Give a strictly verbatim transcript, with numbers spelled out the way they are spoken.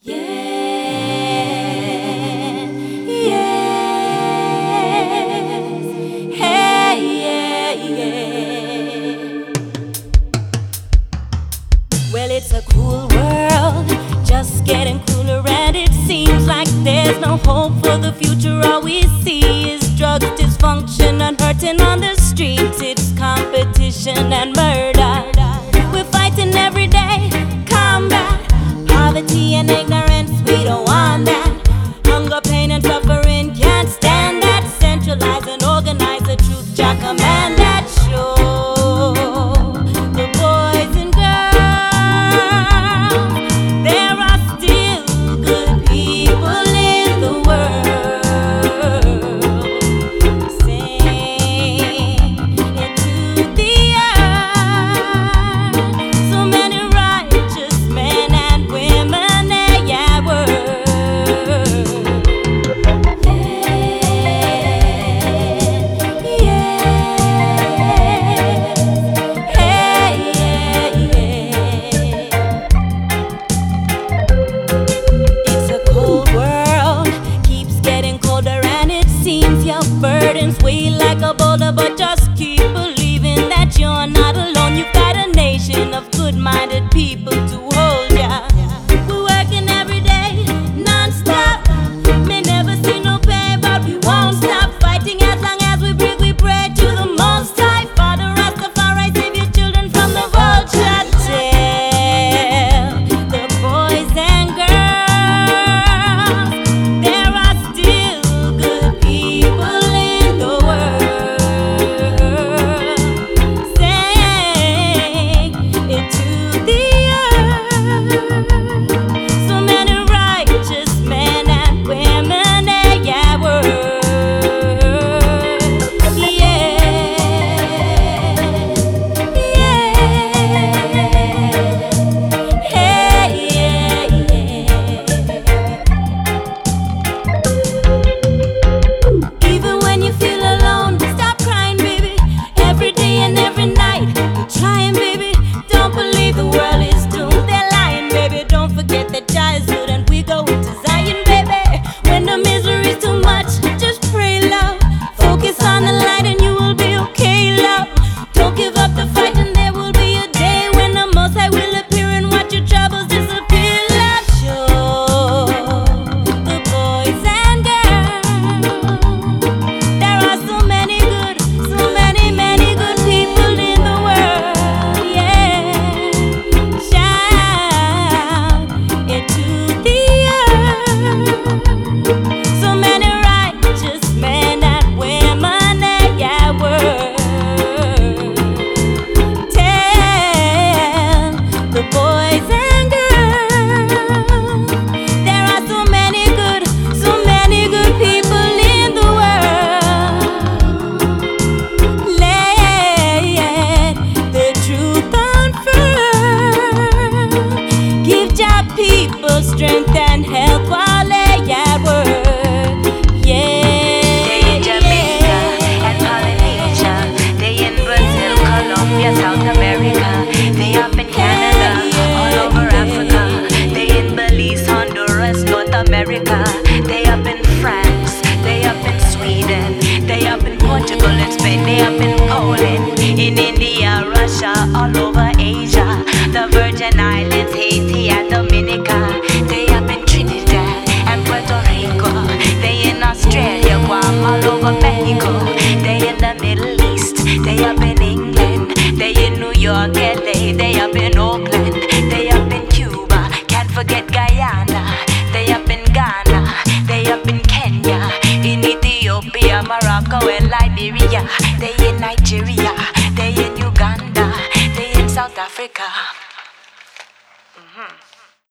Yeah, yes, hey, yeah, yeah. Well, it's a cool world, just getting cooler, and it seems like there's no hope for the future. All we see is drugs, dysfunction, and hurting on the streets. It's competition and murder. We're fighting every day, combat poverty and ignorance. We don't want that. Hunger, pain, and suffering, can't stand that. Centralize and organize the truth, Jah command that. Show the boys and girls there are still good people in the world. Sing it to the earth. So many righteous men and women, yeah, word. Burdens weigh like a boulder, but just keep believing that you're not alone. You've got a nation of good-minded people to hold ya. We're working every day, non-stop. May never see no pain, but we won't stop fighting as long as we breathe. We pray to the Most High, Father Rastafari, save your children from the vulture. Tell the boys and girls there are still good people. Strength and health while they at work. Yeah. They in Jamaica and Polynesia. They in Brazil, Colombia, South America. They up in Canada, all over Africa. They in Belize, Honduras, North America. They up in France. They up in Sweden. They up in Portugal and Spain. They up in Poland, in India, Russia, all over Asia. The Virgin Islands, Haiti, and Dominica. They up in Trinidad and Puerto Rico. They in Australia, Guam, all over Mexico. They in the Middle East. They up in England. They in New York, L A. They up in Oakland. They up in Cuba. Can't forget Guyana. They up in Ghana. They up in Kenya. In Ethiopia, Morocco, and Liberia. They in Nigeria. They in Uganda. They in South Africa.